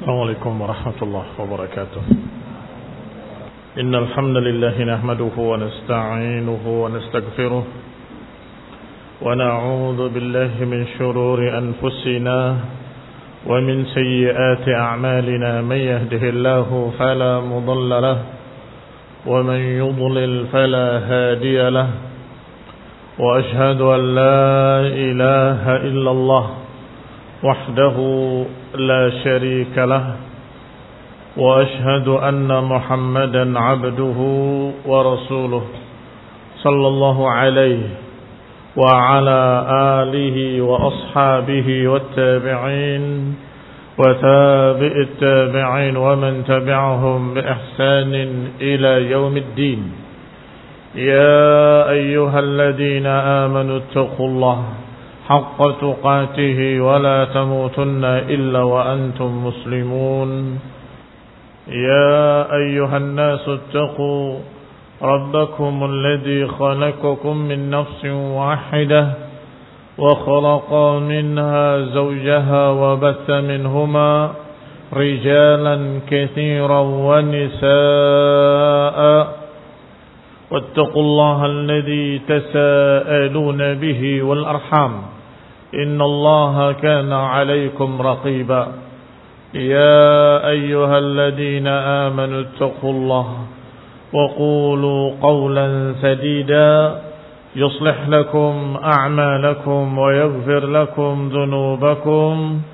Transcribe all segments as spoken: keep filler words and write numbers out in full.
السلام عليكم ورحمة الله وبركاته. إن الحمد لله نحمده ونستعينه ونستغفره ونعوذ بالله من شرور أنفسنا ومن سيئات أعمالنا. من يهده الله فلا مضل له ومن يضلل فلا هادي له. وأشهد أن لا إله إلا الله وحده لا شريك له. وأشهد أن محمدا عبده ورسوله صلى الله عليه وعلى آله وأصحابه والتابعين وتابع التابعين ومن تبعهم بإحسان إلى يوم الدين. يا أيها الذين آمنوا اتقوا الله حق تقاته ولا تموتن إلا وأنتم مسلمون. يا أيها الناس اتقوا ربكم الذي خلقكم من نفس واحدة وخلق منها زوجها وبث منهما رجالا كثيرا ونساء واتقوا الله الذي تساءلون به والأرحام إن الله كان عليكم رقيبا. يا أيها الذين آمنوا اتقوا الله وقولوا قولا سديدا يصلح لكم أعمالكم ويغفر لكم ذنوبكم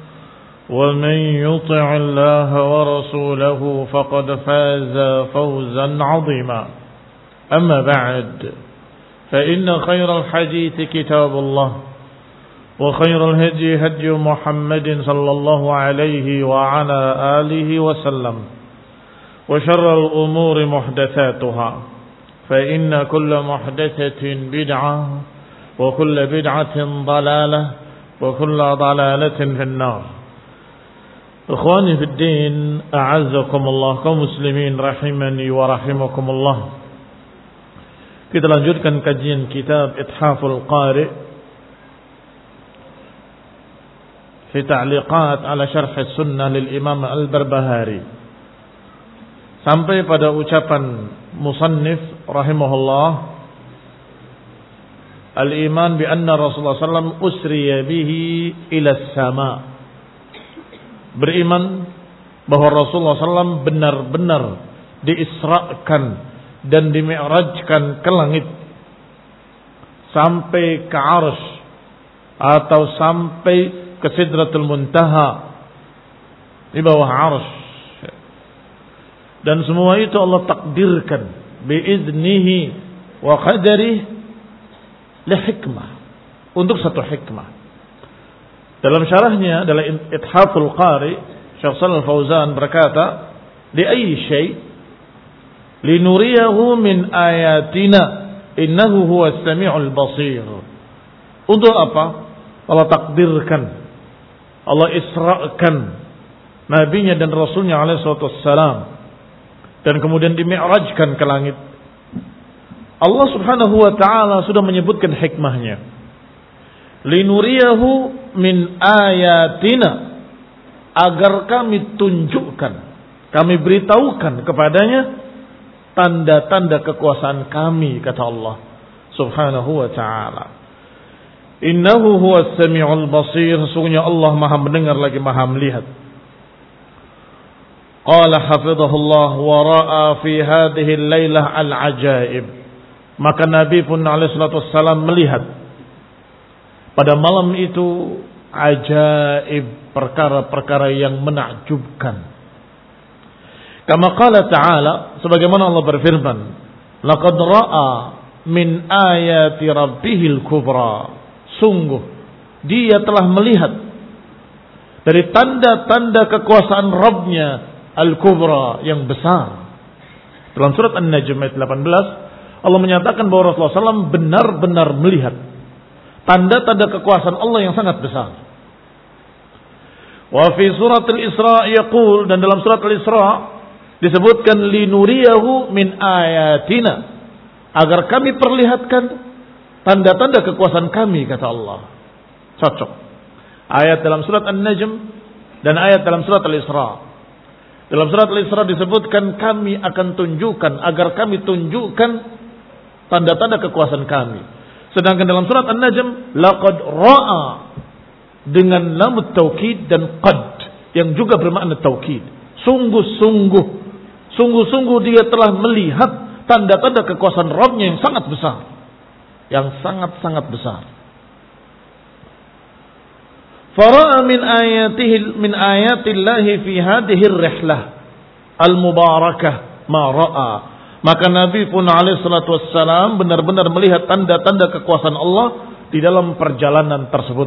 ومن يطع الله ورسوله فقد فاز فوزا عظيما. أما بعد فإن خير الحديث كتاب الله وخير الهدي هدي محمد صلى الله عليه وعلى آله وسلم وشر الأمور محدثاتها فإن كل محدثة بدعة وكل بدعة ضلالة وكل ضلالة في النار. إخواني في الدين أعزكم الله كمسلمين رحمني ورحمكم الله. Kita lanjutkan kajian kitab Ithaful Qari fi ta'liqat ala syarh sunnah lil Imam Al-Barbahari, sampai pada ucapan musannif rahimahullah, al-iman bi anna Rasulullah sallallahu alaihi wasallam usriya bihi ila as-sama. Beriman bahwa Rasulullah sallallahu alaihi wasallam benar-benar diisrakan dan dimi'rajkan ke langit sampai ke arsy atau sampai ke Sidratul Muntaha di bawah arsy, dan semua itu Allah takdirkan biiznihi wa qadarihi li hikmah, untuk satu hikmah. Dalam syarahnya dalam Ithaful Qari, Syekh Shalal Fauzan berkata, li ayyi syai' linuriyahu min ayatina innahu huwas sami'ul basir. Untuk apa Allah takdirkan, Allah isra'kan nabinya dan rasulnya alaihi salatu wassalam, dan kemudian dimi'rajkan ke langit? Allah subhanahu wa ta'ala sudah menyebutkan hikmahnya. Linuriyahu min ayatina, agar kami tunjukkan, kami beritahukan kepadanya tanda-tanda kekuasaan kami, kata Allah subhanahu wa ta'ala. Innahu huwas sami'ul basir, sesungguhnya Allah maha mendengar lagi maha melihat. Qala hafizahullah wa ra'a fi hadhihi al-lailah al-ajaib. Maka Nabi pun alaihi salatu wassalam melihat pada malam itu ajaib, perkara-perkara yang menakjubkan. Kama qala ta'ala, sebagaimana Allah berfirman, laqad ra'a min ayati rabbihil kubra. Sungguh dia telah melihat dari tanda-tanda kekuasaan Rabbnya al-kubra, yang besar. Dalam surat An-Najm ayat delapan belas, Allah menyatakan bahwa Rasulullah sallallahu alaihi wasallam benar-benar melihat tanda-tanda kekuasaan Allah yang sangat besar. Wa fi surat Al-Isra yaqul, dan dalam surat Al-Isra disebutkan linuriyahu min ayatina, agar kami perlihatkan tanda-tanda kekuasaan kami, kata Allah. Cocok ayat dalam surat An-Najm dan ayat dalam surat Al-Isra. Dalam surat Al-Isra disebutkan kami akan tunjukkan, agar kami tunjukkan tanda-tanda kekuasaan kami. Sedangkan dalam surat An-Najm, laqad ra'a dengan lam taukid dan qad yang juga bermakna taukid. Sungguh-sungguh, sungguh-sungguh dia telah melihat tanda-tanda kekuasaan Rabb-Nya yang sangat besar, yang sangat-sangat besar. Fara'a min ayatihi min ayatillahi fi hadhihi ar-rihlah al-mubarakah ma ra'a. Maka Nabi pun alaihi salatu wassalam benar-benar melihat tanda-tanda kekuasaan Allah di dalam perjalanan tersebut.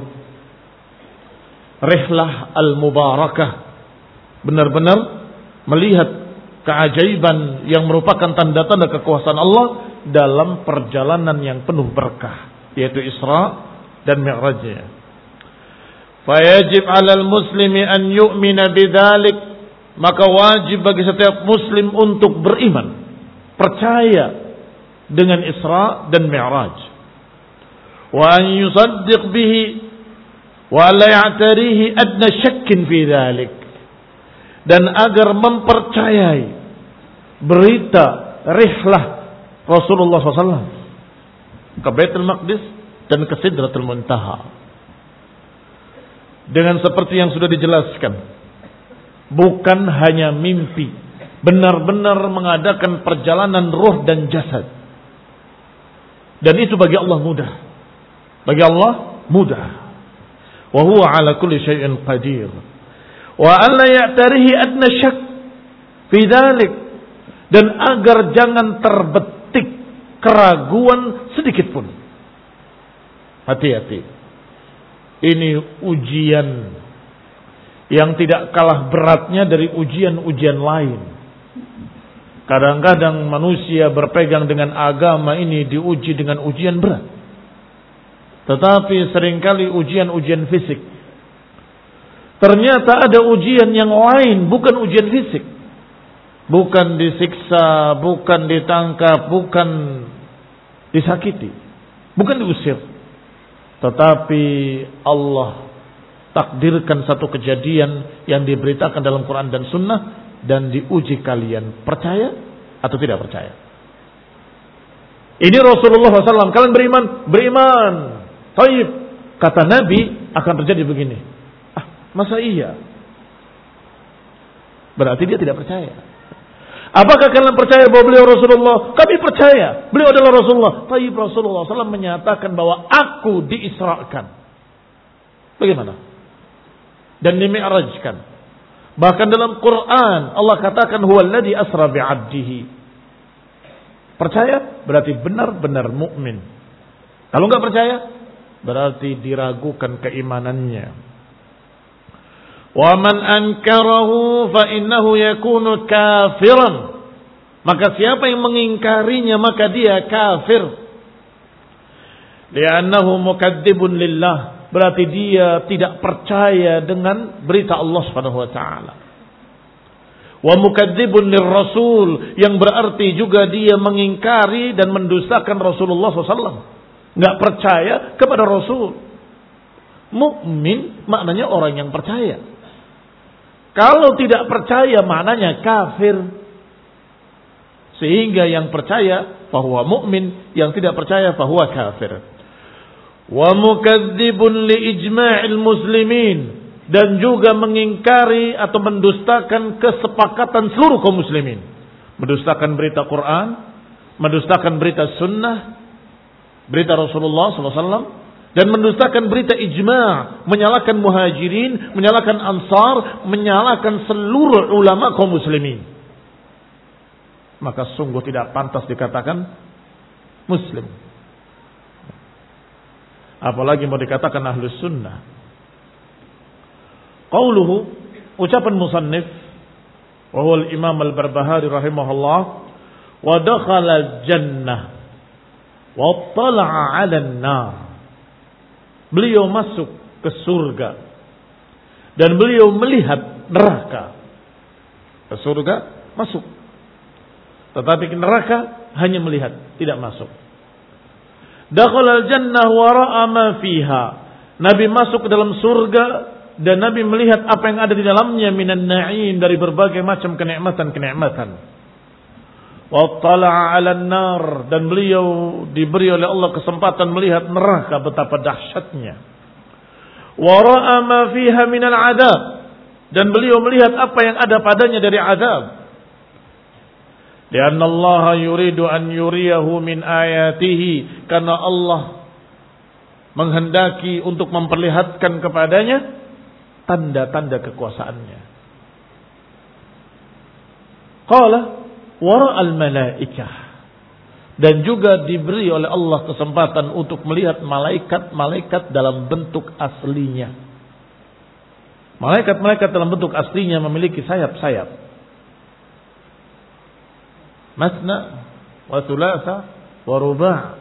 Rihlah al-mubarakah, benar-benar melihat keajaiban yang merupakan tanda-tanda kekuasaan Allah dalam perjalanan yang penuh berkah, yaitu Isra dan Mi'rajnya. Fayajib 'alal muslimi an yu'mina bidzalik, maka wajib bagi setiap muslim untuk beriman, percaya dengan Isra dan Mi'raj. Wa an yusaddiq bihi wa la ya'tarihi adna syakkin fi dzalik, dan agar mempercayai berita rihlah Rasulullah shallallahu alaihi wasallam ke Baitul Maqdis dan ke Sidratul Muntaha dengan seperti yang sudah dijelaskan, bukan hanya mimpi, benar-benar mengadakan perjalanan ruh dan jasad. Dan itu bagi Allah mudah, bagi Allah mudah. Wa huwa ala kulli syai'in qadir. Wa alla ya'tarihi adna syak fi dzalik, dan agar jangan terbetik keraguan sedikit pun. Hati-hati. Ini ujian yang tidak kalah beratnya dari ujian-ujian lain. Kadang-kadang manusia berpegang dengan agama ini diuji dengan ujian berat. Tetapi seringkali ujian-ujian fisik. Ternyata ada ujian yang lain, bukan ujian fisik. Bukan disiksa, bukan ditangkap, bukan disakiti, bukan diusir. Tetapi Allah takdirkan satu kejadian yang diberitakan dalam Quran dan Sunnah, dan diuji kalian percaya atau tidak percaya. Ini Rasulullah shallallahu alaihi wasallam, kalian beriman, beriman. Taib, kata Nabi akan terjadi begini. Ah, masa iya? Berarti dia tidak percaya. Apakah kalian percaya bahwa beliau Rasulullah? Kami percaya beliau adalah Rasulullah. Taib, Rasulullah shallallahu alaihi wasallam menyatakan bahwa aku diisrakan. Bagaimana? Dan dimi'rajkan. Bahkan dalam Quran Allah katakan huwallazi asra bi'abdihi. Percaya berarti benar-benar mukmin. Kalau enggak percaya berarti diragukan keimanannya. Wa man ankarahu fa innahu yakunu kafiran. Maka siapa yang mengingkarinya maka dia kafir. Li'annahu mukadzibun lillah, berarti dia tidak percaya dengan berita Allah Subhanahu wa taala. Wa mukadzibun lirrasul, yang berarti juga dia mengingkari dan mendustakan Rasulullah shallallahu alaihi wasallam. Enggak percaya kepada Rasul. Mukmin maknanya orang yang percaya. Kalau tidak percaya maknanya kafir. Sehingga yang percaya fahuwa mukmin, yang tidak percaya fahuwa kafir. Wa mukadzibun li ijma'il muslimin, dan juga mengingkari atau mendustakan kesepakatan seluruh kaum muslimin. Mendustakan berita Quran, mendustakan berita sunnah, berita Rasulullah shallallahu alaihi wasallam, dan mendustakan berita ijma', menyalahkan muhajirin, menyalahkan ansar, menyalahkan seluruh ulama kaum muslimin. Maka sungguh tidak pantas dikatakan muslim. Apalagi mau dikatakan ahlus sunnah. Qauluhu, ucapan musannif, wa huwa al-imam al-Barbahari rahimahullah, wa dakhala al-jannah wa tala'a 'ala an-nar. Beliau masuk ke surga dan beliau melihat neraka. Ke surga masuk, tetapi ke neraka hanya melihat, tidak masuk. Dakhala al-jannah wa ra'a ma fiha. Nabi masuk ke dalam surga dan Nabi melihat apa yang ada di dalamnya minan na'im, dari berbagai macam kenikmatan-kenikmatan. Wa tala'a 'alan nar, dan beliau diberi oleh Allah kesempatan melihat neraka betapa dahsyatnya. Wa ra'a ma fiha minal 'adzab, dan beliau melihat apa yang ada padanya dari azab. Lianna Allah yuridu an yuriyahu min ayatihi, karena Allah menghendaki untuk memperlihatkan kepadanya tanda-tanda kekuasaannya. Qala wara'al malaikah, dan juga diberi oleh Allah kesempatan untuk melihat malaikat-malaikat dalam bentuk aslinya. Malaikat-malaikat dalam bentuk aslinya memiliki sayap-sayap. Masna wa thulatha wa ruba'.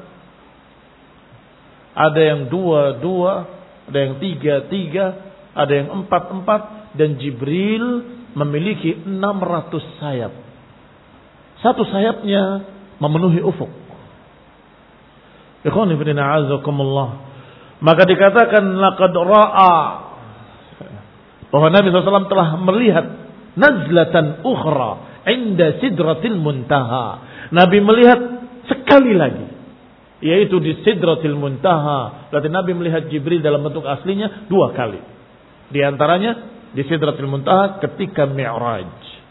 Ada yang dua-dua, ada yang tiga-tiga, ada yang empat-empat, dan Jibril memiliki enam ratus sayap. Satu sayapnya memenuhi ufuk. Ikhwani fillah a'azakumullah. Maka dikatakan laqad ra'a, bahwa Nabi shallallahu alaihi wasallam telah melihat nazlatan ukhra inda sidratil muntaha. Nabi melihat sekali lagi, yaitu di sidratil muntaha. Berarti Nabi melihat Jibril dalam bentuk aslinya dua kali. Di antaranya di sidratil muntaha ketika Mi'raj.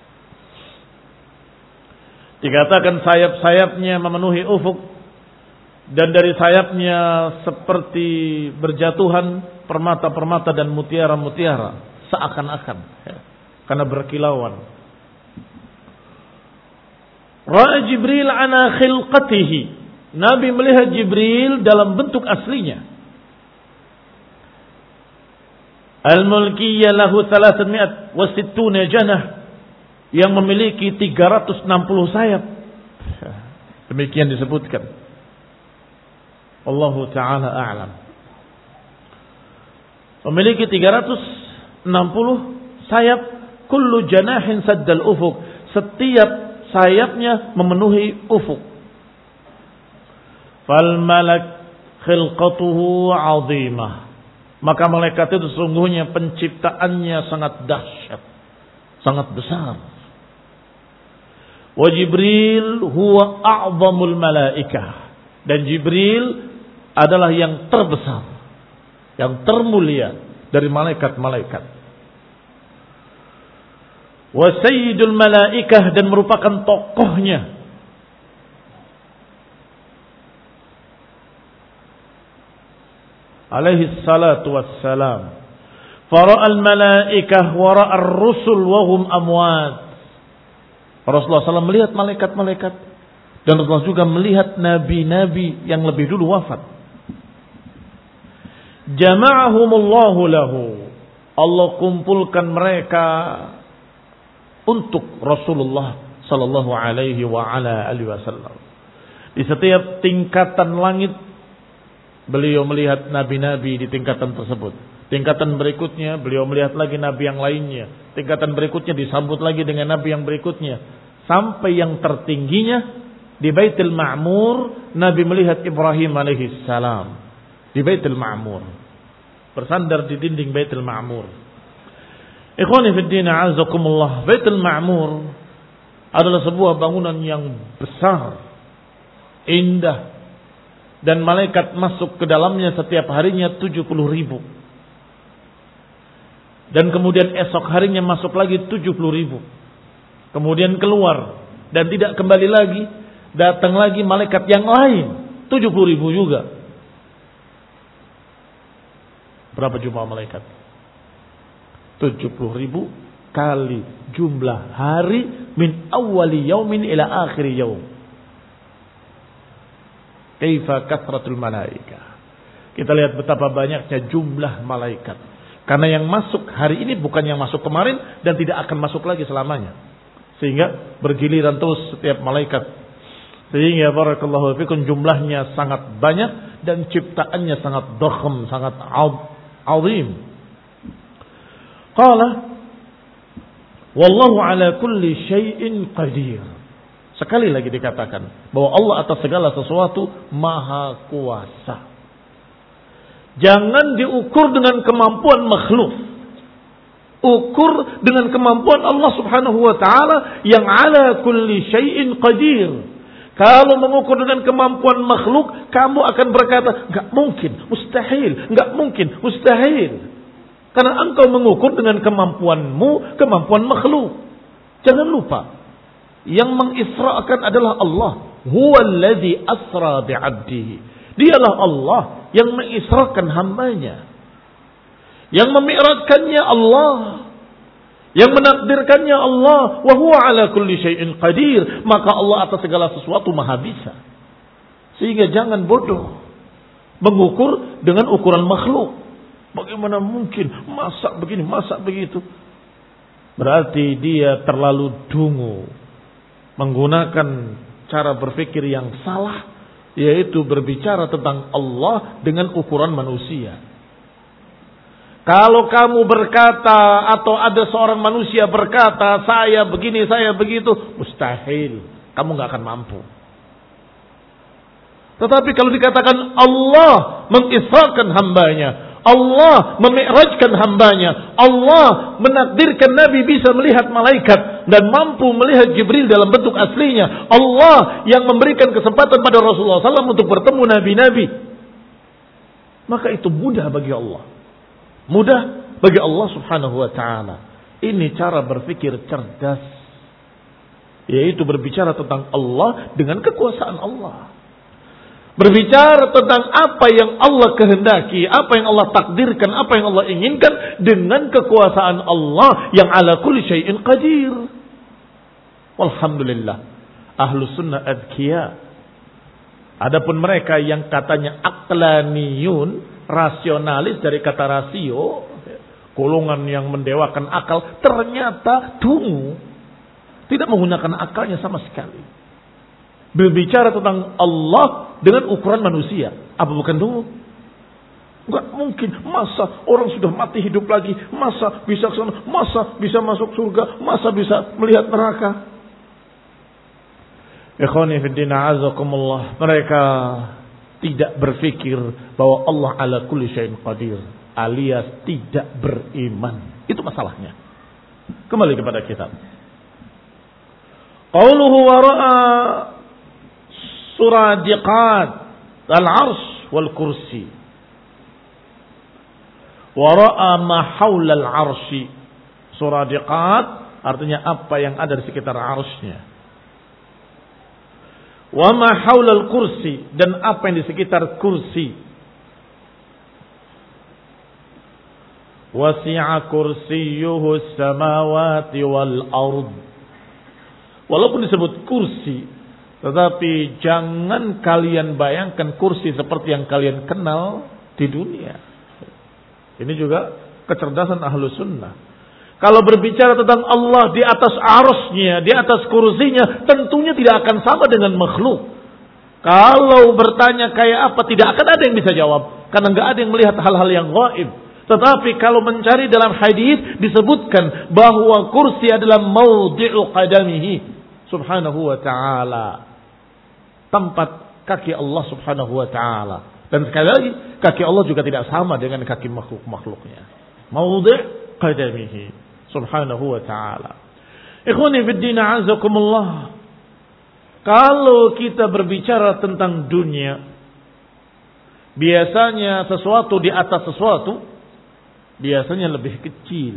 Dikatakan sayap-sayapnya memenuhi ufuk, dan dari sayapnya seperti berjatuhan permata-permata dan mutiara-mutiara, seakan-akan ya, karena berkilauan. Ra'a Jibril ana khilqatihi, Nabi melihat Jibril dalam bentuk aslinya. Al-mulkiyya lahu thalathmi'at wa sittuna janah, yang memiliki tiga ratus enam puluh sayap. Demikian disebutkan. Allahu ta'ala a'lam. Memiliki tiga ratus enam puluh sayap. Kullu janahin saddal ufuk, setiap sayapnya memenuhi ufuk. Fal malak khilqatuhu 'azimah, maka malaikat itu sesungguhnya penciptaannya sangat dahsyat, sangat besar. Wa Jibril huwa a'zamul malaikah, dan Jibril adalah yang terbesar, yang termulia dari malaikat-malaikat. Wa sayyidul malaikah, dan merupakan tokohnya. Alaihi salatu wassalam. Fara'al malaikah wa ra'ar rusul wa hum amwat. Rasulullah shallallahu alaihi wasallam melihat malaikat-malaikat, dan Rasulullah juga melihat nabi-nabi yang lebih dulu wafat. Jama'ahumullahu lahu, Allah kumpulkan mereka untuk Rasulullah sallallahu alaihi wa ala alihi wasallam. Di setiap tingkatan langit beliau melihat nabi-nabi di tingkatan tersebut. Tingkatan berikutnya beliau melihat lagi nabi yang lainnya. Tingkatan berikutnya disambut lagi dengan nabi yang berikutnya. Sampai yang tertingginya di Baitul Ma'mur, Nabi melihat Ibrahim alaihi salam di Baitul Ma'mur, bersandar di dinding Baitul Ma'mur. Ikhwani fid din, a'azakumullah. Baitul Ma'mur adalah sebuah bangunan yang besar, indah, dan malaikat masuk ke dalamnya setiap harinya tujuh puluh ribu. Dan kemudian esok harinya masuk lagi tujuh puluh ribu. Kemudian keluar dan tidak kembali lagi, datang lagi malaikat yang lain tujuh puluh ribu juga. Berapa jumlah malaikat? tujuh puluh ribu kali jumlah hari min awwali yaumin ila akhiri yaum. Kaifa kathratul malaikah. Kita lihat betapa banyaknya jumlah malaikat. Karena yang masuk hari ini bukan yang masuk kemarin dan tidak akan masuk lagi selamanya. Sehingga bergiliran terus setiap malaikat. Sehingga barakallahu fikum jumlahnya sangat banyak dan ciptaannya sangat dakham, sangat azim. Qala wallahu ala kulli syai'in qadir. Sekali lagi dikatakan bahwa Allah atas segala sesuatu maha kuasa. Jangan diukur dengan kemampuan makhluk. Ukur dengan kemampuan Allah Subhanahu wa taala yang ala kulli syai'in qadir. Kalau mengukur dengan kemampuan makhluk, kamu akan berkata, enggak mungkin, mustahil, enggak mungkin, mustahil. Karena engkau mengukur dengan kemampuanmu, kemampuan makhluk. Jangan lupa, yang mengisrakan adalah Allah. Huwallazi asra bi'abdihi. Dialah Allah yang mengisrakan hambanya. Yang memi'rajkannya Allah. Yang menakdirkannya Allah. Wa huwa ala kulli syai'in qadir. Maka Allah atas segala sesuatu maha bisa. Sehingga jangan bodoh mengukur dengan ukuran makhluk. Bagaimana mungkin masak begini, masak begitu. Berarti dia terlalu dungu. Menggunakan cara berpikir yang salah. Yaitu berbicara tentang Allah dengan ukuran manusia. Kalau kamu berkata atau ada seorang manusia berkata saya begini, saya begitu, mustahil. Kamu gak akan mampu. Tetapi kalau dikatakan Allah mengisrakan hambanya, Allah memi'rajkan hambanya, Allah menakdirkan Nabi bisa melihat malaikat dan mampu melihat Jibril dalam bentuk aslinya, Allah yang memberikan kesempatan pada Rasulullah shallallahu alaihi wasallam untuk bertemu nabi-nabi, maka itu mudah bagi Allah. Mudah bagi Allah Subhanahu wa ta'ala. Ini cara berpikir cerdas. Yaitu berbicara tentang Allah dengan kekuasaan Allah. Berbicara tentang apa yang Allah kehendaki, apa yang Allah takdirkan, apa yang Allah inginkan dengan kekuasaan Allah yang ala kulli syai'in qadir. Walhamdulillah. Ahlu sunnah adkiya. Adapun mereka yang katanya aqlaniyun, rasionalis dari kata rasio, golongan yang mendewakan akal, ternyata dungu, tidak menggunakan akalnya sama sekali. Berbicara tentang Allah dengan ukuran manusia, apa bukan dungu? Enggak mungkin, masa orang sudah mati hidup lagi, masa bisa kesana, masa bisa masuk surga, masa bisa melihat neraka. Ikhwani fiddin a'azakumullah, mereka tidak berpikir bahwa Allah ala kulli syai'in qadir, alias tidak beriman. Itu masalahnya. Kembali kepada kitab. Qauluhu wa ra'a suradiqat al-'arsy wal kursi. Wa ra'a ma haula al-'arsy. Suradiqat artinya apa yang ada di sekitar arsy-nya. Wa ma haulal kursi, dan apa yang di sekitar kursi. Wasi'a kursiyyuhu samawati wal ard. Walaupun disebut kursi, tetapi jangan kalian bayangkan kursi seperti yang kalian kenal di dunia. Ini juga kecerdasan ahlu sunnah. Kalau berbicara tentang Allah di atas arsy-nya, di atas kursinya, tentunya tidak akan sama dengan makhluk. Kalau bertanya kayak apa, tidak akan ada yang bisa jawab. Karena nggak ada yang melihat hal-hal yang gaib. Tetapi kalau mencari dalam hadis disebutkan bahwa kursi adalah maudhi'u qadamihi subhanahu wa ta'ala. Tempat kaki Allah subhanahu wa ta'ala. Dan sekali lagi, kaki Allah juga tidak sama dengan kaki makhluk-makhluknya. Maudhi' qadamihi subhanahu wa ta'ala. Ikhwani fiddin a'azakumullah. Kalau kita berbicara tentang dunia, biasanya sesuatu di atas sesuatu, biasanya lebih kecil.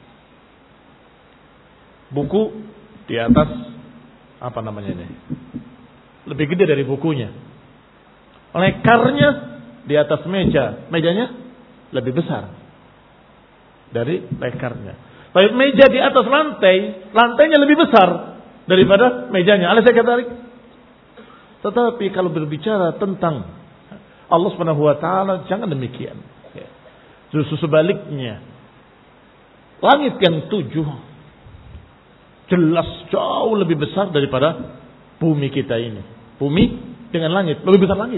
Buku di atas, apa namanya ini? Lebih gede dari bukunya. Lekarnya di atas meja, mejanya lebih besar dari lekarnya. Tapi meja di atas lantai, lantainya lebih besar daripada mejanya. Alah saya katakan. Tetapi kalau berbicara tentang Allah Subhanahu wa taala, jangan demikian. Justru sebaliknya. Langit yang tujuh jelas jauh lebih besar daripada bumi kita ini. Bumi dengan langit, lebih besar langit.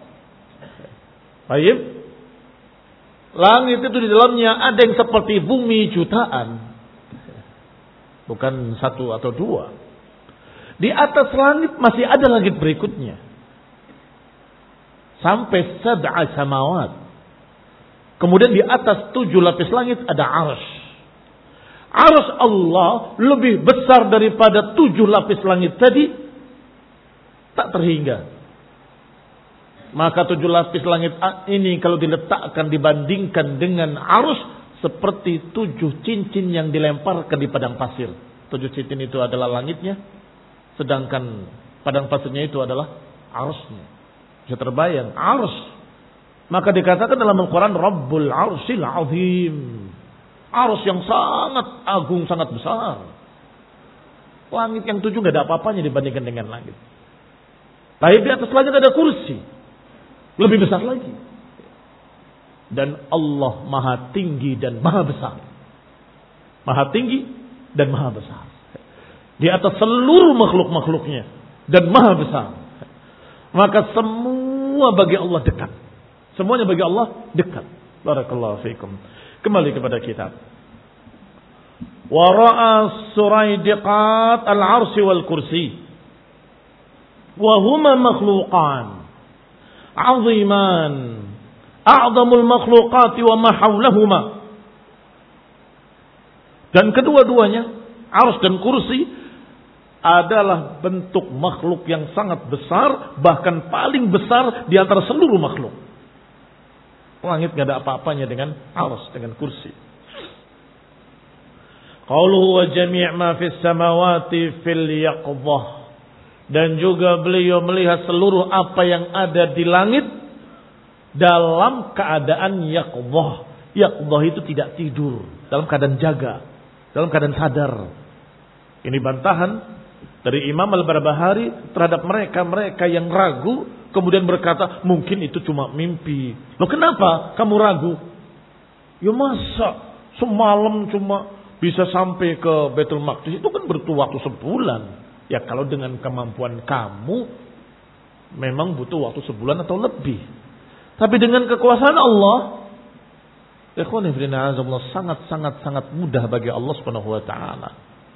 Baik. Langit itu di dalamnya ada yang seperti bumi jutaan. Bukan satu atau dua. Di atas langit masih ada langit berikutnya. Sampai sab'a samawat. Kemudian di atas tujuh lapis langit ada arsy. Arsy Allah lebih besar daripada tujuh lapis langit tadi, tak terhingga. Maka tujuh lapis langit ini kalau diletakkan dibandingkan dengan arsy seperti tujuh cincin yang dilemparkan di padang pasir. Tujuh cincin itu adalah langitnya, sedangkan padang pasirnya itu adalah arsy-Nya. Bisa terbayang arsy. Maka dikatakan dalam Al-Quran Rabbul Arsyil Azim. Arsy yang sangat agung, sangat besar. Langit yang tujuh gak ada apa-apanya dibandingkan dengan langit. Tapi di atas langit ada kursi, lebih besar lagi. Dan Allah maha tinggi dan maha besar. Maha tinggi dan maha besar. Di atas seluruh makhluk-makhluknya. Dan maha besar. Maka semua bagi Allah dekat. Semuanya bagi Allah dekat. Barakallahu fiikum. Kembali kepada kitab. Wa ra'a suraidiqat al-arsy wal kursi. Wa huma makhluqan 'aziman. A'zamul makhluqati wa ma hawlahuma. Dan kedua-duanya, arsy dan kursi, adalah bentuk makhluk yang sangat besar, bahkan paling besar di antara seluruh makhluk. Langit gak ada apa-apanya dengan arsy, dengan kursi. Qauluhu wa jami' ma fis samawati fil yaqdhah. Dan juga beliau melihat seluruh apa yang ada di langit dalam keadaan yaqdhah. Yaqdhah itu tidak tidur, dalam keadaan jaga, dalam keadaan sadar. Ini bantahan dari Imam Al-Barbahari terhadap mereka-mereka yang ragu, kemudian berkata, mungkin itu cuma mimpi. Loh kenapa kamu ragu? Ya masa semalam cuma bisa sampai ke Baitul Maqdis, itu kan butuh waktu sebulan. Ya kalau dengan kemampuan kamu, memang butuh waktu sebulan atau lebih. Tapi dengan kekuasaan Allah, sangat-sangat-sangat mudah bagi Allah Subhanahu wa taala.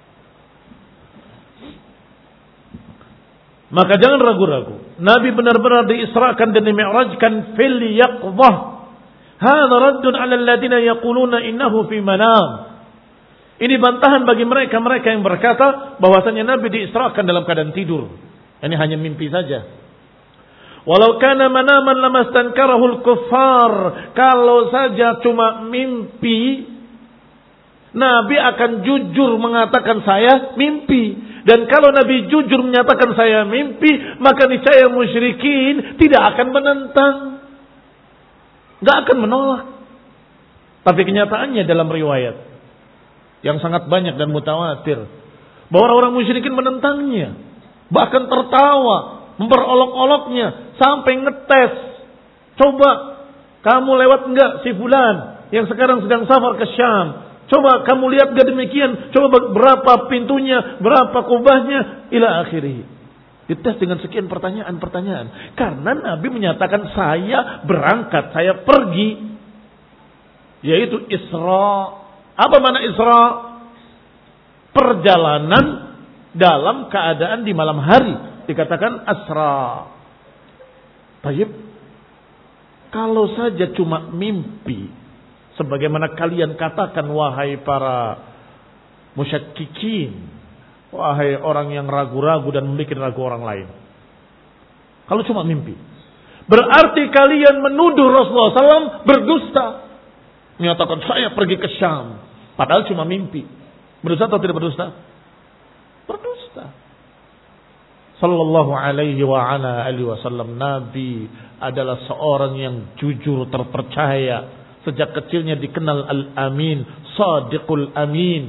Maka jangan ragu-ragu. Nabi benar-benar diisrakan dan dimi'rajkan fil yaqdhah. Hadza raddun 'ala alladziina yaquluna innahu fi manam. Ini bantahan bagi mereka-mereka yang berkata bahwasanya Nabi diisrakan dalam keadaan tidur. Ini hanya mimpi saja. Walau kana manaman lamastankarahu al-kuffar. Kalau saja cuma mimpi, Nabi akan jujur mengatakan saya mimpi. Dan kalau Nabi jujur menyatakan saya mimpi, maka niscaya musyrikin tidak akan menentang, nggak akan menolak. Tapi kenyataannya dalam riwayat yang sangat banyak dan mutawatir, bahwa orang-orang musyrikin menentangnya, bahkan tertawa, memperolok-oloknya, sampai ngetes. Coba kamu lewat enggak si fulan yang sekarang sedang safar ke Syam? Coba kamu lihat gak demikian? Coba berapa pintunya, berapa kubahnya, ila akhirih. Dites dengan sekian pertanyaan-pertanyaan. Karena Nabi menyatakan saya berangkat, saya pergi. Yaitu Isra. Apa makna Isra? Perjalanan dalam keadaan di malam hari. Dikatakan Asra. Tayyib. Kalau saja cuma mimpi, sebagaimana kalian katakan wahai para musyakkikin, wahai orang yang ragu-ragu dan membuat ragu orang lain. Kalau cuma mimpi, berarti kalian menuduh Rasulullah shallallahu alaihi wasallam berdusta. Menyatakan saya pergi ke Syam, padahal cuma mimpi. Berdusta atau tidak berdusta? Berdusta. Sallallahu alaihi wa ala alihi wasallam. Nabi adalah seorang yang jujur, terpercaya. Sejak kecilnya dikenal Al-Amin, Sadiqul Amin.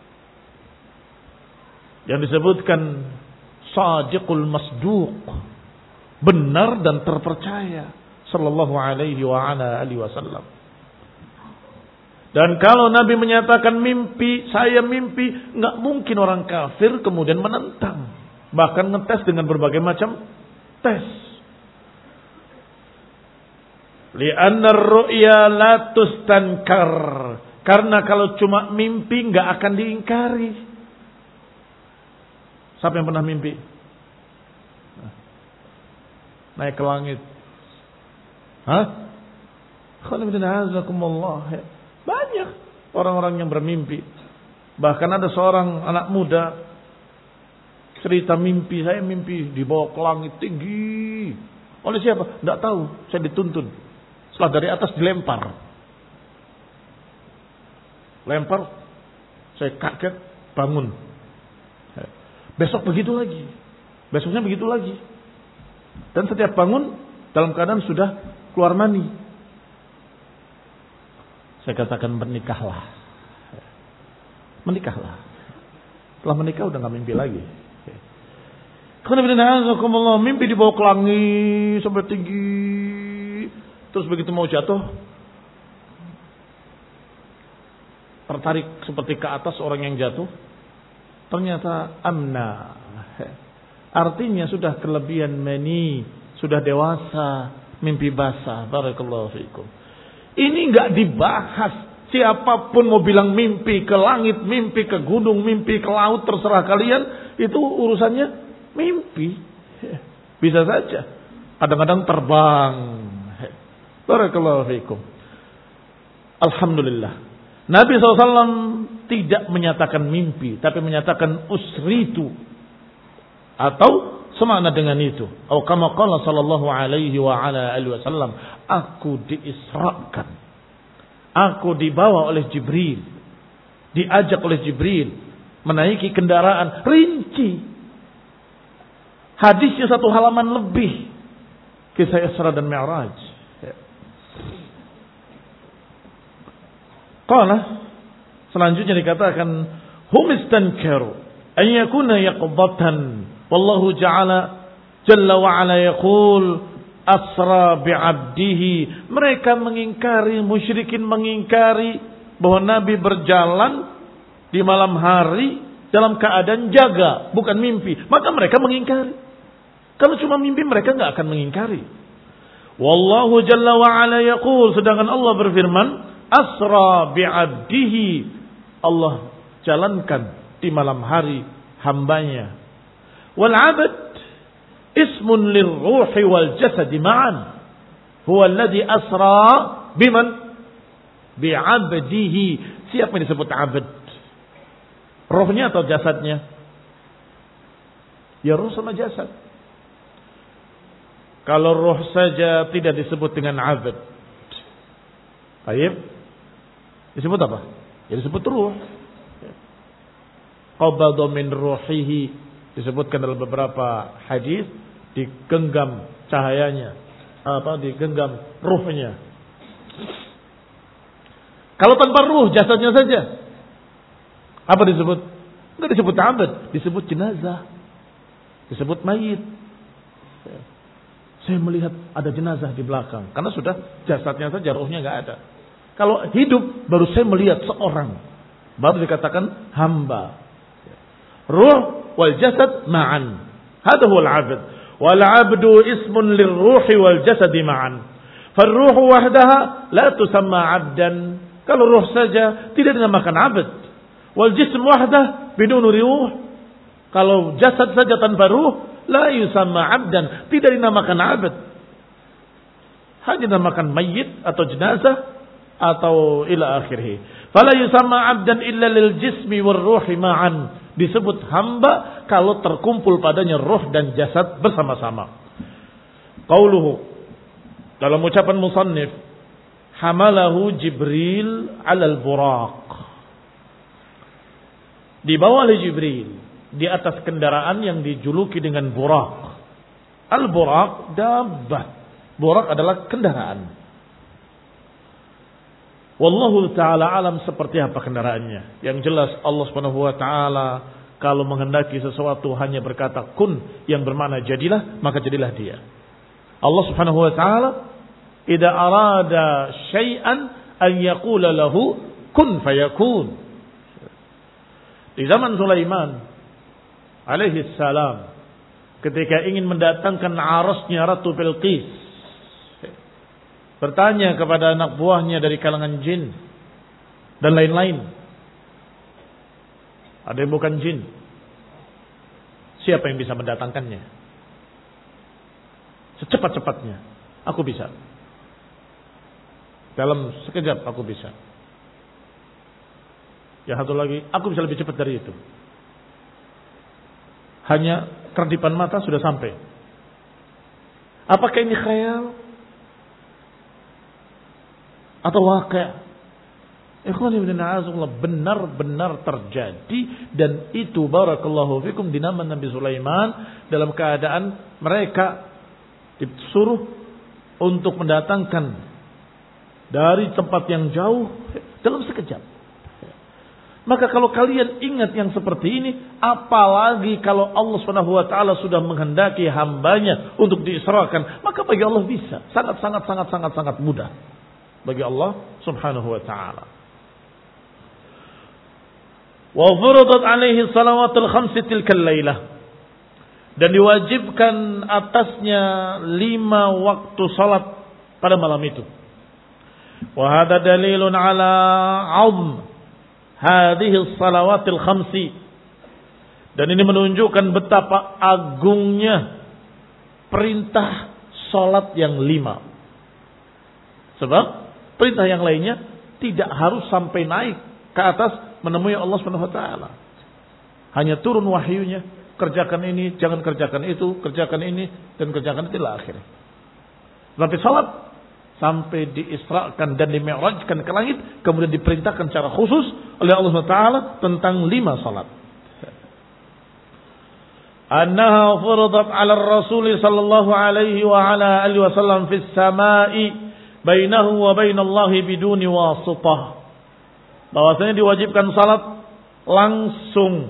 Yang disebutkan Sadiqul Masduq, benar dan terpercaya. Sallallahu alaihi wa ala alihi wasallam. Dan kalau Nabi menyatakan mimpi, saya mimpi, nggak mungkin orang kafir kemudian menentang. Bahkan ngetes dengan berbagai macam tes. Li'anna ar-ru'ya la tustankar. Karena kalau cuma mimpi nggak akan diingkari. Siapa yang pernah mimpi? Naik ke langit. Hah? Banyak orang-orang yang bermimpi. Bahkan ada seorang anak muda cerita mimpi, saya mimpi dibawa ke langit tinggi. Oleh siapa? Tidak tahu, saya dituntun. Setelah dari atas dilempar. Lempar, saya kaget, bangun. Besok begitu lagi. Besoknya begitu lagi. Dan setiap bangun, dalam keadaan sudah keluar mani. Saya katakan menikahlah. Menikahlah. Setelah menikah udah gak mimpi lagi. Karena mimpi dibawa ke langit sampai tinggi. Terus begitu mau jatuh, tertarik seperti ke atas orang yang jatuh. Ternyata amna. Artinya sudah kelebihan mani, sudah dewasa, mimpi basah. Barakallahu fiikum. Ini gak dibahas. Siapapun mau bilang mimpi ke langit, mimpi ke gunung, mimpi ke laut, terserah kalian. Itu urusannya mimpi. Bisa saja. Kadang-kadang terbang. Barakallahu fiikum. Alhamdulillah. Nabi shallallahu alaihi wasallam tidak menyatakan mimpi, tapi menyatakan usritu. Atau semakna dengan itu. Atau kama qala sallallahu alaihi wa ala alihi wasallam. Aku diisrakan. Aku dibawa oleh Jibril. Diajak oleh Jibril. Menaiki kendaraan. Rinci. Hadisnya satu halaman lebih. Kisah Isra dan Mi'raj. Qala. Selanjutnya dikatakan. Hum istankaru. An yakuna yaqbatan. Wallahu ja'ala. Jalla wa'ala yaqul. Asra bi'abdihi. Mereka mengingkari, musyrikin mengingkari bahwa Nabi berjalan di malam hari dalam keadaan jaga, bukan mimpi. Maka mereka mengingkari. Kalau cuma mimpi mereka nggak akan mengingkari. Wallahu jalla wa'ala yaqul. Sedangkan Allah berfirman, asra bi'abdihi. Allah jalankan di malam hari hambanya. Wal 'abd ismun lirruhi wal jasadi ma'an. Huwa alladhi asra biman? Bi'abdihi. Siapa yang disebut abd? Rohnya atau jasadnya? Ya roh sama jasad. Kalau roh saja tidak disebut dengan abd. Baik. Disebut apa? Ya disebut ruh. Qabada min ruhihi. Disebutkan dalam beberapa hadis. Digenggam cahayanya, apa digenggam ruhnya. Kalau tanpa ruh jasadnya saja, apa disebut? Enggak disebut abad, disebut jenazah, disebut mayit. Saya melihat ada jenazah di belakang, karena sudah jasadnya saja, ruhnya enggak ada. Kalau hidup baru saya melihat seorang, baru dikatakan hamba. Ruh wal jasad ma'an. Hada huwa al-'abd. والعبد اسم للروح والجسد معا فالروح وحدها لا تسمى عبدا. Kalau ruh saja tidak dinamakan abd. والجسم وحده بدون روح. Kalau jasad saja tanpa ruh la yusamma abdan, tidak dinamakan abd. Hanya dinamakan mayit atau jenazah atau ila akhirih. Fala yusamma abdan illa lil jismi war ruhi ma'an. Disebut hamba kalau terkumpul padanya roh dan jasad bersama-sama. Qauluhu, dalam ucapan musannif, hamalahu Jibril alal buraq. Dibawa oleh Jibril di atas kendaraan yang dijuluki dengan buraq. Al-buraq dabbah. Buraq adalah kendaraan. Wallahu ta'ala alam seperti apa kendaraannya. Yang jelas Allah subhanahu wa ta'ala kalau menghendaki sesuatu hanya berkata kun, yang bermakna jadilah, maka jadilah dia. Allah subhanahu wa ta'ala idza arada syai'an an yaqula lahu kun fayakun. Di zaman Sulaiman alaihi salam, ketika ingin mendatangkan arasnya Ratu Bilqis, bertanya kepada anak buahnya dari kalangan jin dan lain-lain. Ada yang bukan jin. Siapa yang bisa mendatangkannya? Secepat-cepatnya. Aku bisa. Dalam sekejap aku bisa. Ya satu lagi, aku bisa lebih cepat dari itu. Hanya kerdipan mata sudah sampai. Apakah ini khayal? Atau waqi'? Benar-benar terjadi. Dan itu barakallahu fikum di nama Nabi Sulaiman. Dalam keadaan mereka disuruh untuk mendatangkan dari tempat yang jauh dalam sekejap. Maka kalau kalian ingat yang seperti ini, apalagi kalau Allah Subhanahu wa taala sudah menghendaki hambanya untuk diisrakan, maka bagi Allah bisa. Sangat sangat sangat sangat sangat mudah bagi Allah Subhanahu wa taala. Wa furidat alaihi salawatul khamsi tilkal lailah. Dan diwajibkan atasnya lima waktu salat pada malam itu. Wa hada dalilun ala 'azm hadhihi salawatil khamsi. Dan ini menunjukkan betapa agungnya perintah salat yang lima. Sebab perintah yang lainnya tidak harus sampai naik ke atas menemui Allah Subhanahu wa taala. Hanya turun wahyunya, kerjakan ini, jangan kerjakan itu, kerjakan ini dan kerjakan itu ila akhirnya. Tapi salat sampai diisrakan dan dimi'rajkan ke langit, kemudian diperintahkan secara khusus oleh Allah Subhanahu wa taala tentang lima salat. Annaha furidat 'ala ar-rasul sallallahu alaihi wa ala alihi wasallam fis sama'i bainahu wa bainallahi biduni wasithah. Bahwasanya diwajibkan salat langsung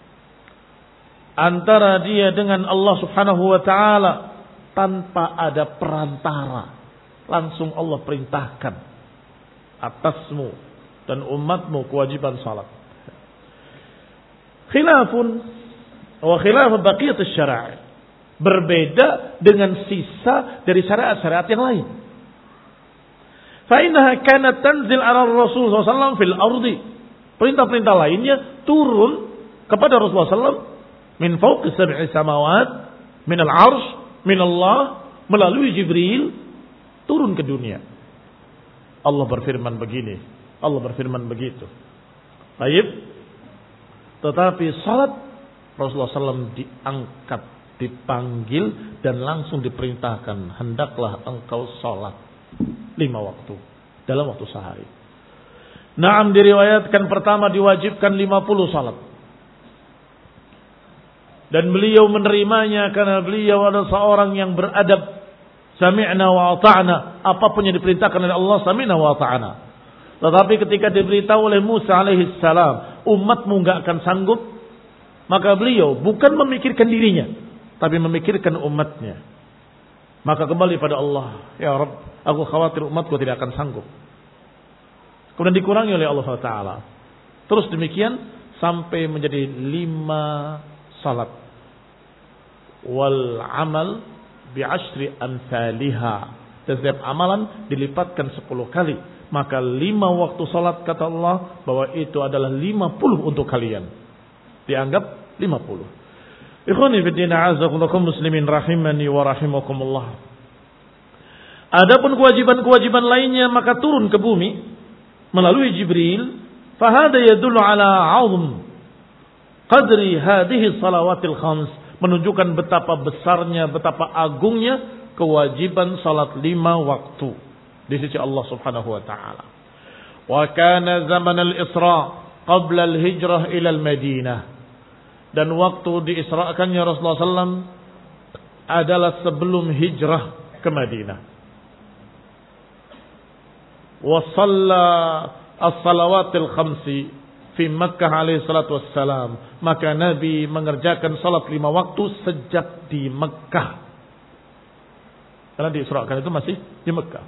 antara dia dengan Allah Subhanahu wa taala tanpa ada perantara. Langsung Allah perintahkan atasmu dan umatmu kewajiban salat. Khilafun wa khilaf baqiyat asy-syara'i. Berbeda dengan sisa dari syariat-syariat yang lain. Fa innaha kanat tanzil 'ala Rasul sallallahu alaihi wasallam fil ardi. Perintah-perintah lainnya turun kepada Rasulullah sallallahu alaihi wasallam min fawqi sab'i samawat, min al-'arsy, min Allah, melalui Jibril turun ke dunia. Allah berfirman begini, Allah berfirman begitu. Baik. Tetapi salat Rasulullah sallallahu alaihi wasallam diangkat, dipanggil dan langsung diperintahkan, hendaklah engkau salat lima waktu dalam waktu sehari. Naam, diriwayatkan pertama diwajibkan lima puluh salat. Dan beliau menerimanya karena beliau adalah seorang yang beradab. Sami'na wa ata'na. Apapun yang diperintahkan oleh Allah, sami'na wa ata'na. Tetapi ketika diberitahu oleh Musa alaihi salam, umatmu enggak akan sanggup, maka beliau bukan memikirkan dirinya, tapi memikirkan umatnya. Maka kembali pada Allah, ya Rabb, aku khawatir umatku tidak akan sanggup. Kemudian dikurangi oleh Allah Taala. Terus demikian sampai menjadi lima salat. Wal amal bi'ashri amsalihha. Dan setiap amalan dilipatkan sepuluh kali. Maka lima waktu salat kata Allah bahwa itu adalah lima puluh untuk kalian. Dianggap lima puluh. Ikhwani fiddina azakumullah muslimin rahimani wa rahimakumullah. Adapun kewajiban-kewajiban lainnya maka turun ke bumi melalui Jibril. Fahada yadullu ala 'azm qadri hadhihi salawatil khams. Menunjukkan betapa besarnya, betapa agungnya kewajiban salat lima waktu di sisi Allah Subhanahu wa taala. Wa kana zaman al-Isra qabla al-hijrah ila al-Madinah. Dan waktu diisrakannya Rasulullah sallallahu alaihi wasallam adalah sebelum hijrah ke Madinah. Wa shalla as-salawatil khamsi fi Makkah alaihi salatu wassalam. Maka Nabi mengerjakan salat lima waktu sejak di Makkah. Karena diisrakan itu masih di Makkah.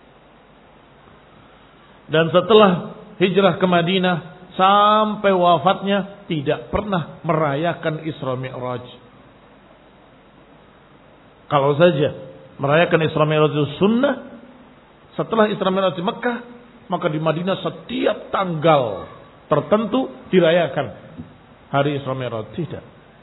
Dan setelah hijrah ke Madinah sampai wafatnya tidak pernah merayakan Isra Mi'raj. Kalau saja merayakan Isra Mi'raj itu sunnah, setelah Isra Mi'raj di Makkah, maka di Madinah setiap tanggal tertentu dirayakan hari Isra Mi'raj. Tidak.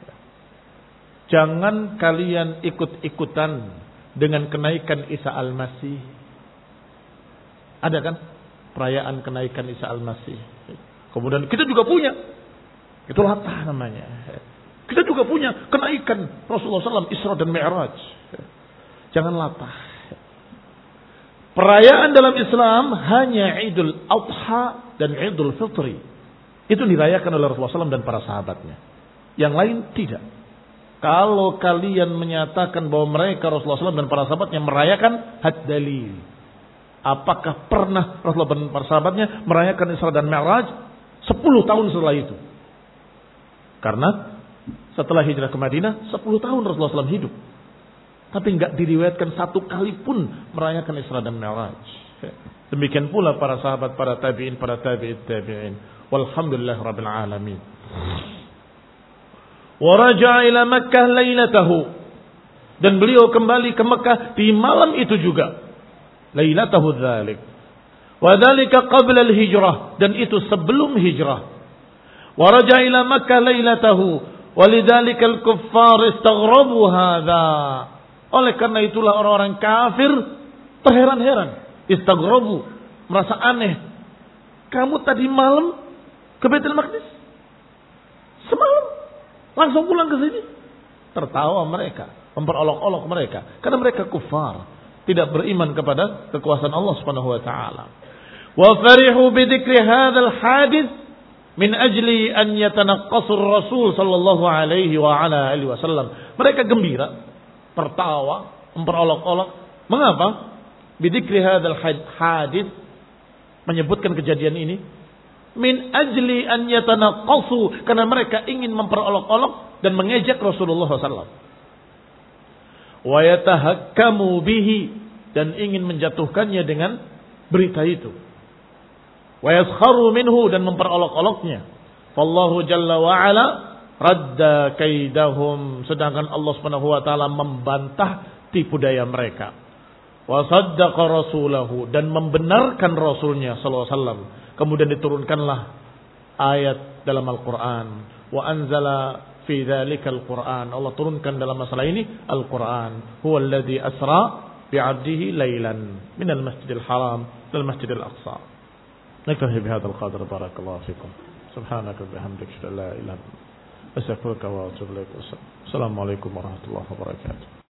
Jangan kalian ikut-ikutan dengan kenaikan Isa Al-Masih. Ada kan perayaan kenaikan Isa Al-Masih? Kemudian kita juga punya. Itu latah namanya. Kita juga punya kenaikan Rasulullah shallallahu alaihi wasallam Isra dan Mi'raj. Jangan latah. Perayaan dalam Islam hanya Idul Adha dan Idul Fitri. Itu dirayakan oleh Rasulullah shallallahu alaihi wasallam dan para sahabatnya. Yang lain tidak. Kalau kalian menyatakan bahwa mereka Rasulullah shallallahu alaihi wasallam dan para sahabatnya merayakan, had dalil. Apakah pernah Rasulullah dan para sahabatnya merayakan Isra dan Mi'raj sepuluh tahun setelah itu? Karena setelah hijrah ke Madinah, sepuluh tahun Rasulullah shallallahu alaihi wasallam hidup. Tapi enggak diriwayatkan satu kali pun merayakan Isra dan Mi'raj. Demikian pula para sahabat, para tabi'in, para tabi'it tabi'in. Walhamdulillah rabbil alamin. Wa raja'a ila Makkah lailatahu. Dan beliau kembali ke Mekah di malam itu juga. Lailatahu dzalik. Wa dzalika qabla al-hijrah, dan itu sebelum hijrah. Wa raja'a ila Makkah lailatahu. Walidzalika al-kuffar istaghrabu hadza. Oleh karena itulah orang-orang kafir terheran-heran. Istaghrabu, merasa aneh. Kamu tadi malam ke Baitul Maqdis? Semalam langsung pulang ke sini? Tertawa mereka, memperolok-olok mereka, karena mereka kufar, tidak beriman kepada kekuasaan Allah Subhanahu wa taala. Wa farihu bi dzikri hadzal hadits min ajli an yatanaqqasu Rasul sallallahu alaihi wa ala alihi wasallam. Mereka gembira, tertawa, memperolok-olok. Mengapa? Bidzikri hadzal hadits, menyebutkan kejadian ini, min ajli an yatanaqqasu, karena mereka ingin memperolok-olok dan mengejek Rasulullah sallallahu alaihi wasallam. Wa yatahakkamu bihi, dan ingin menjatuhkannya dengan berita itu. Wa yaskharu minhu, dan memperolok-oloknya. Wallahu jalla wa ala radda kaidahum, sedangkan Allah Subhanahu wa taala membantah tipu daya mereka. Wa saddaqa rasulahu, dan membenarkan rasulnya sallallahu alaihi wasallam. Kemudian diturunkanlah ayat dalam Al-Qur'an. Wa anzala fi dzalika Al-Qur'an, Allah turunkan dalam masalah ini Al-Qur'an. Huwallazi asra bi 'abdihi lailan minal masjidil haram ilal masjidil aqsa. Naktafi bihadzal qadr, barakallahu fikum. Subhanaka wa bihamdika la ilaha illa anta astaghfiruka wa atubu ilaik. Assalamualaikum warahmatullahi wabarakatuh.